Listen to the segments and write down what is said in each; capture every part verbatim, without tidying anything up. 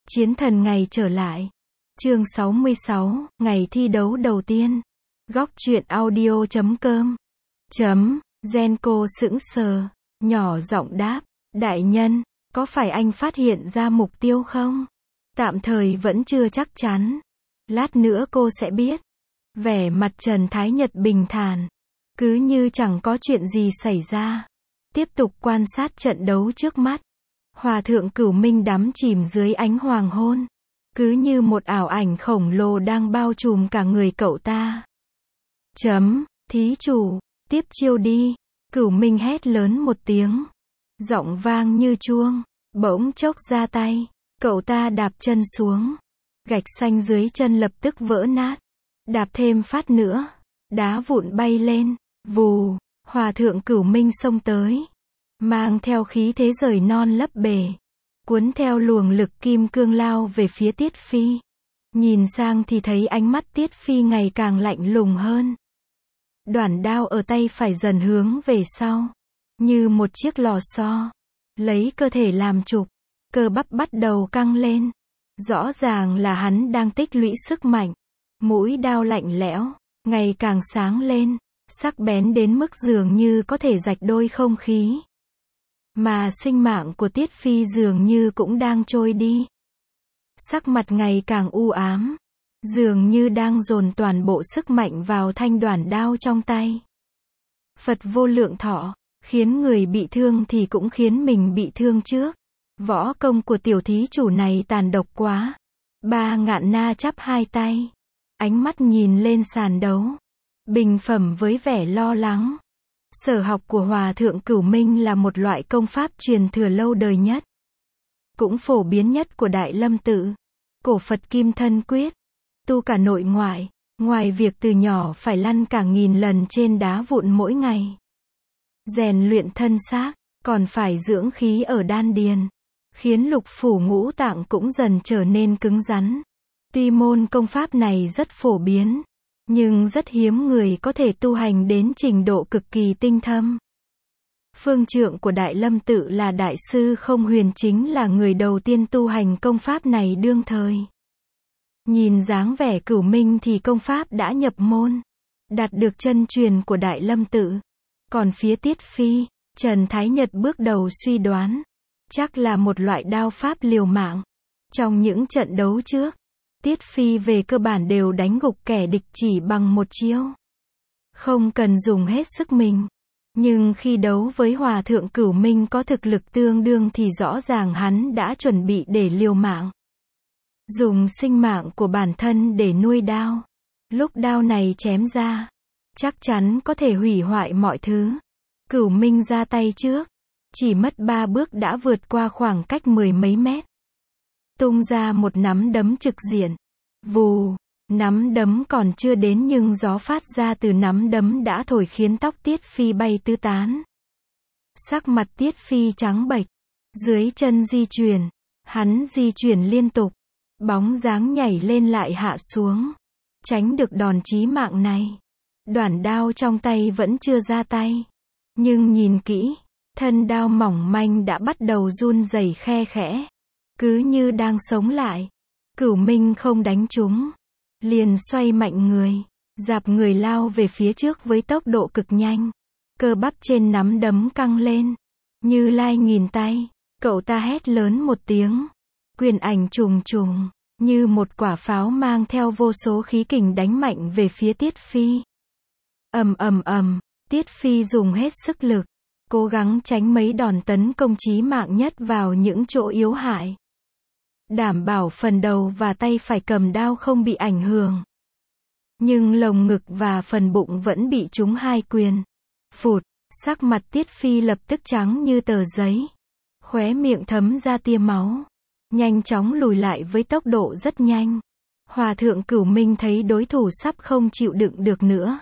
Chiến thần ngày trở lại. Chương sáu mươi sáu, ngày thi đấu đầu tiên. Góc truyện audio chấm com. Chấm, Genco sững sờ, nhỏ giọng đáp, đại nhân, có phải anh phát hiện ra mục tiêu không? Tạm thời vẫn chưa chắc chắn. Lát nữa cô sẽ biết. Vẻ mặt Trần Thái Nhật bình thản, cứ như chẳng có chuyện gì xảy ra. Tiếp tục quan sát trận đấu trước mắt. Hòa thượng Cửu Minh đắm chìm dưới ánh hoàng hôn, cứ như một ảo ảnh khổng lồ đang bao trùm cả người cậu ta. Chấm, thí chủ, tiếp chiêu đi. Cửu Minh hét lớn một tiếng, giọng vang như chuông. Bỗng chốc ra tay, cậu ta đạp chân xuống, gạch xanh dưới chân lập tức vỡ nát. Đạp thêm phát nữa, đá vụn bay lên, vù. Hòa thượng Cửu Minh xông tới, mang theo khí thế rời non lấp bể, cuốn theo luồng lực kim cương lao về phía Tiết Phi. Nhìn sang thì thấy ánh mắt Tiết Phi ngày càng lạnh lùng hơn. Đoản đao ở tay phải dần hướng về sau, như một chiếc lò xo, lấy cơ thể làm trục, cơ bắp bắt đầu căng lên. Rõ ràng là hắn đang tích lũy sức mạnh. Mũi đao lạnh lẽo, ngày càng sáng lên, sắc bén đến mức dường như có thể rạch đôi không khí. Mà sinh mạng của Tiết Phi dường như cũng đang trôi đi. Sắc mặt ngày càng u ám, dường như đang dồn toàn bộ sức mạnh vào thanh đoản đao trong tay. Phật vô lượng thọ, khiến người bị thương thì cũng khiến mình bị thương trước. Võ công của tiểu thí chủ này tàn độc quá. Ba Ngạn Na chắp hai tay, ánh mắt nhìn lên sàn đấu, bình phẩm với vẻ lo lắng. Sở học của Hòa thượng Cửu Minh là một loại công pháp truyền thừa lâu đời nhất, cũng phổ biến nhất của Đại Lâm Tự, cổ Phật Kim Thân Quyết. Tu cả nội ngoại, ngoài việc từ nhỏ phải lăn cả nghìn lần trên đá vụn mỗi ngày, rèn luyện thân xác, còn phải dưỡng khí ở đan điền, khiến lục phủ ngũ tạng cũng dần trở nên cứng rắn. Tuy môn công pháp này rất phổ biến, nhưng rất hiếm người có thể tu hành đến trình độ cực kỳ tinh thâm. Phương trượng của Đại Lâm Tự là Đại sư Không Huyền chính là người đầu tiên tu hành công pháp này đương thời. Nhìn dáng vẻ Cửu Minh thì công pháp đã nhập môn, đạt được chân truyền của Đại Lâm Tự. Còn phía Tiết Phi, Trần Thái Nhật bước đầu suy đoán, chắc là một loại đao pháp liều mạng. Trong những trận đấu trước, Tiết Phi về cơ bản đều đánh gục kẻ địch chỉ bằng một chiêu, không cần dùng hết sức mình. Nhưng khi đấu với Hòa thượng Cửu Minh có thực lực tương đương thì rõ ràng hắn đã chuẩn bị để liều mạng, dùng sinh mạng của bản thân để nuôi đao. Lúc đao này chém ra, chắc chắn có thể hủy hoại mọi thứ. Cửu Minh ra tay trước, chỉ mất ba bước đã vượt qua khoảng cách mười mấy mét, tung ra một nắm đấm trực diện. Vù, nắm đấm còn chưa đến nhưng gió phát ra từ nắm đấm đã thổi khiến tóc Tiết Phi bay tứ tán. Sắc mặt Tiết Phi trắng bệch, dưới chân di chuyển, hắn di chuyển liên tục, bóng dáng nhảy lên lại hạ xuống, tránh được đòn chí mạng này. Đoản đao trong tay vẫn chưa ra tay, nhưng nhìn kỹ, thân đao mỏng manh đã bắt đầu run rẩy khe khẽ, cứ như đang sống lại. Cửu Minh không đánh trúng, liền xoay mạnh người, dạp người lao về phía trước với tốc độ cực nhanh. Cơ bắp trên nắm đấm căng lên, như lai nghìn tay. Cậu ta hét lớn một tiếng, quyền ảnh trùng trùng, như một quả pháo mang theo vô số khí kình đánh mạnh về phía Tiết Phi. Ầm ầm ầm, Tiết Phi dùng hết sức lực, cố gắng tránh mấy đòn tấn công chí mạng nhất vào những chỗ yếu hại, đảm bảo phần đầu và tay phải cầm đao không bị ảnh hưởng. Nhưng lồng ngực và phần bụng vẫn bị trúng hai quyền. Phụt, sắc mặt Tiết Phi lập tức trắng như tờ giấy, khóe miệng thấm ra tia máu, nhanh chóng lùi lại với tốc độ rất nhanh. Hòa thượng Cửu Minh thấy đối thủ sắp không chịu đựng được nữa,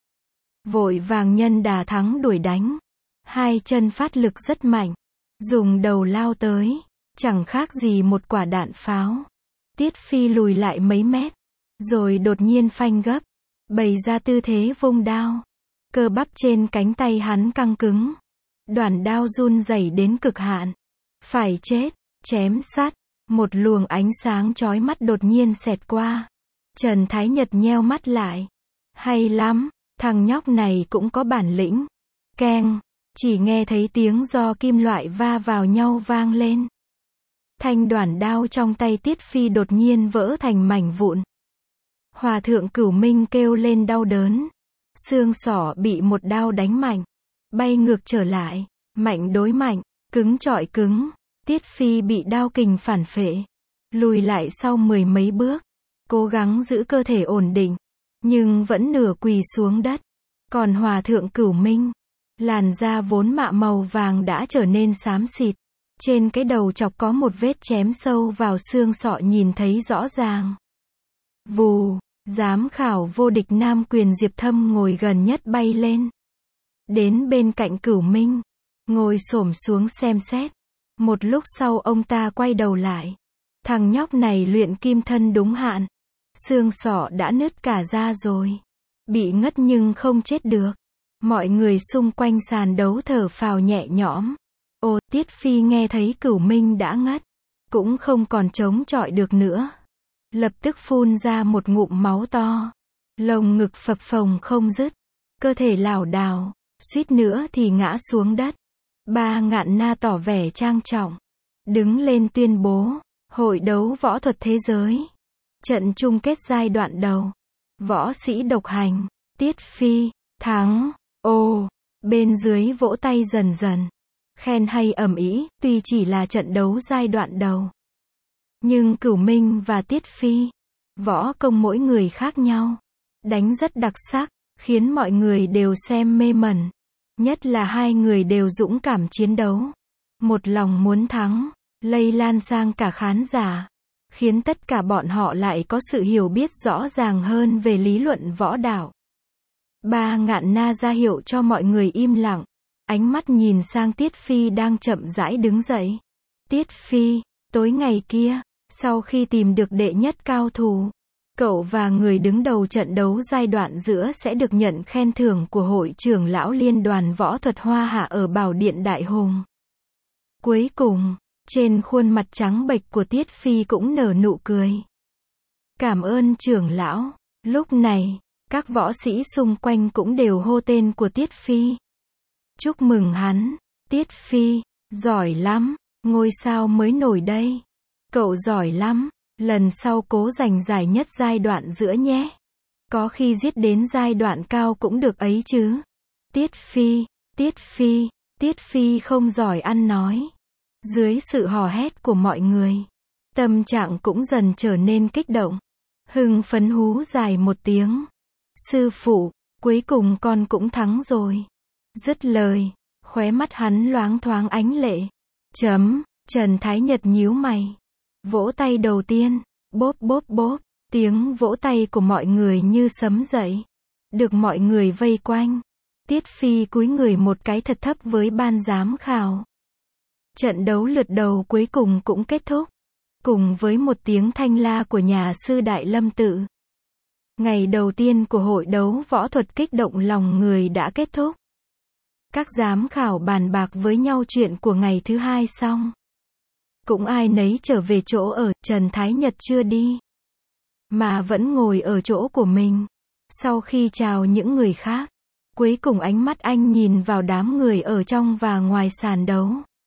vội vàng nhân đà thắng đuổi đánh, hai chân phát lực rất mạnh, dùng đầu lao tới, chẳng khác gì một quả đạn pháo. Tiết Phi lùi lại mấy mét, rồi đột nhiên phanh gấp, bày ra tư thế vung đao. Cơ bắp trên cánh tay hắn căng cứng, đoản đao run rẩy đến cực hạn. Phải chết, chém sắt, Một luồng ánh sáng chói mắt đột nhiên xẹt qua. Trần Thái Nhật nheo mắt lại. Hay lắm, thằng nhóc này cũng có bản lĩnh. Keng, chỉ nghe thấy tiếng do kim loại va vào nhau vang lên. Thanh đoản đao trong tay Tiết Phi đột nhiên vỡ thành mảnh vụn. Hòa thượng Cửu Minh kêu lên đau đớn. Xương sọ bị một đao đánh mạnh. Bay ngược trở lại. Mạnh đối mạnh, cứng chọi cứng. Tiết Phi bị đao kình phản phệ. Lùi lại sau mười mấy bước. Cố gắng giữ cơ thể ổn định. Nhưng vẫn nửa quỳ xuống đất. Còn Hòa thượng Cửu Minh, làn da vốn mạ màu vàng đã trở nên xám xịt. Trên cái đầu chọc có một vết chém sâu vào xương sọ nhìn thấy rõ ràng. Vù, giám khảo vô địch nam quyền Diệp Thâm ngồi gần nhất bay lên. Đến bên cạnh Cửu Minh, ngồi xổm xuống xem xét. Một lúc sau ông ta quay đầu lại. Thằng nhóc này luyện kim thân đúng hạn. Xương sọ đã nứt cả ra rồi. Bị ngất nhưng không chết được. Mọi người xung quanh sàn đấu thở phào nhẹ nhõm. Ồ, Tiết Phi nghe thấy Cửu Minh đã ngất. Cũng không còn chống chọi được nữa. Lập tức phun ra một ngụm máu to. Lồng ngực phập phồng không dứt. Cơ thể lảo đảo, suýt nữa thì ngã xuống đất. Ba Ngạn Na tỏ vẻ trang trọng. Đứng lên tuyên bố. Hội đấu võ thuật thế giới. Trận chung kết giai đoạn đầu. Võ sĩ độc hành. Tiết Phi, thắng. Ồ, bên dưới vỗ tay dần dần. Khen hay ầm ĩ, tuy chỉ là trận đấu giai đoạn đầu. Nhưng Cửu Minh và Tiết Phi, võ công mỗi người khác nhau. Đánh rất đặc sắc, khiến mọi người đều xem mê mẩn. Nhất là hai người đều dũng cảm chiến đấu. Một lòng muốn thắng, lây lan sang cả khán giả. Khiến tất cả bọn họ lại có sự hiểu biết rõ ràng hơn về lý luận võ đạo. Ba Ngạn Na ra hiệu cho mọi người im lặng. Ánh mắt nhìn sang Tiết Phi đang chậm rãi đứng dậy. Tiết Phi, tối ngày kia, sau khi tìm được đệ nhất cao thủ, cậu và người đứng đầu trận đấu giai đoạn giữa sẽ được nhận khen thưởng của Hội trưởng lão Liên đoàn Võ thuật Hoa Hạ ở Bảo Điện Đại Hùng. Cuối cùng, trên khuôn mặt trắng bệch của Tiết Phi cũng nở nụ cười. Cảm ơn trưởng lão. Lúc này, các võ sĩ xung quanh cũng đều hô tên của Tiết Phi. Chúc mừng hắn, Tiết Phi, giỏi lắm, ngôi sao mới nổi đây. Cậu giỏi lắm, lần sau cố giành giải nhất giai đoạn giữa nhé. Có khi giết đến giai đoạn cao cũng được ấy chứ. Tiết Phi, Tiết Phi, Tiết Phi không giỏi ăn nói. Dưới sự hò hét của mọi người, tâm trạng cũng dần trở nên kích động. Hưng phấn hú dài một tiếng. Sư phụ, cuối cùng con cũng thắng rồi. Dứt lời, khóe mắt hắn loáng thoáng ánh lệ. Chấm, Trần Thái Nhật nhíu mày. Vỗ tay đầu tiên, bốp bốp bốp, tiếng vỗ tay của mọi người như sấm dậy. Được mọi người vây quanh. Tiết Phi cúi người một cái thật thấp với ban giám khảo. Trận đấu lượt đầu cuối cùng cũng kết thúc. Cùng với một tiếng thanh la của nhà sư Đại Lâm Tự. Ngày đầu tiên của hội đấu võ thuật kích động lòng người đã kết thúc. Các giám khảo bàn bạc với nhau chuyện của ngày thứ hai xong. Cũng ai nấy trở về chỗ ở, Trần Thái Nhật chưa đi. Mà vẫn ngồi ở chỗ của mình. Sau khi chào những người khác, cuối cùng ánh mắt anh nhìn vào đám người ở trong và ngoài sàn đấu.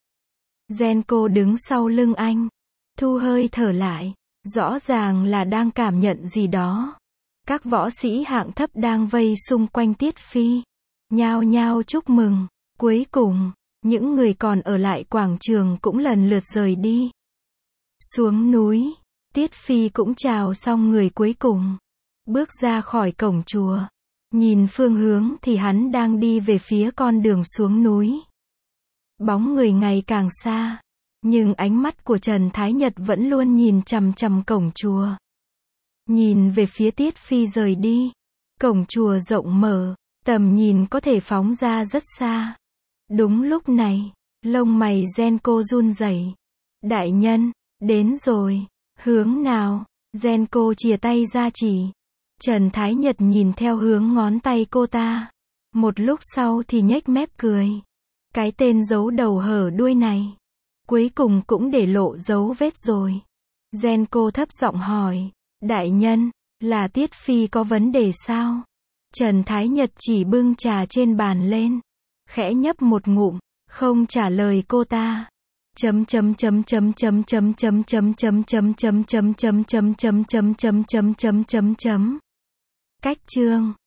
Genco đứng sau lưng anh. Thu hơi thở lại. Rõ ràng là đang cảm nhận gì đó. Các võ sĩ hạng thấp đang vây xung quanh Tiết Phi. Nhao nhao chúc mừng. Cuối cùng, những người còn ở lại quảng trường cũng lần lượt rời đi. Xuống núi, Tiết Phi cũng chào xong người cuối cùng. Bước ra khỏi cổng chùa. Nhìn phương hướng thì hắn đang đi về phía con đường xuống núi. Bóng người ngày càng xa. Nhưng ánh mắt của Trần Thái Nhật vẫn luôn nhìn chằm chằm cổng chùa. Nhìn về phía Tiết Phi rời đi. Cổng chùa rộng mở, tầm nhìn có thể phóng ra rất xa. Đúng lúc này, lông mày Genco run rẩy. Đại nhân, đến rồi. Hướng nào? Genco chìa tay ra chỉ. Trần Thái Nhật nhìn theo hướng ngón tay cô ta. Một lúc sau thì nhếch mép cười. Cái tên giấu đầu hở đuôi này, cuối cùng cũng để lộ dấu vết rồi. Genco thấp giọng hỏi. Đại nhân, là Tiết Phi có vấn đề sao? Trần Thái Nhật chỉ bưng trà trên bàn lên, khẽ nhấp một ngụm, không trả lời cô ta. Chấm chấm chấm chấm chấm chấm chấm chấm chấm chấm chấm chấm chấm chấm chấm chấm chấm chấm chấm chấm. Cách chương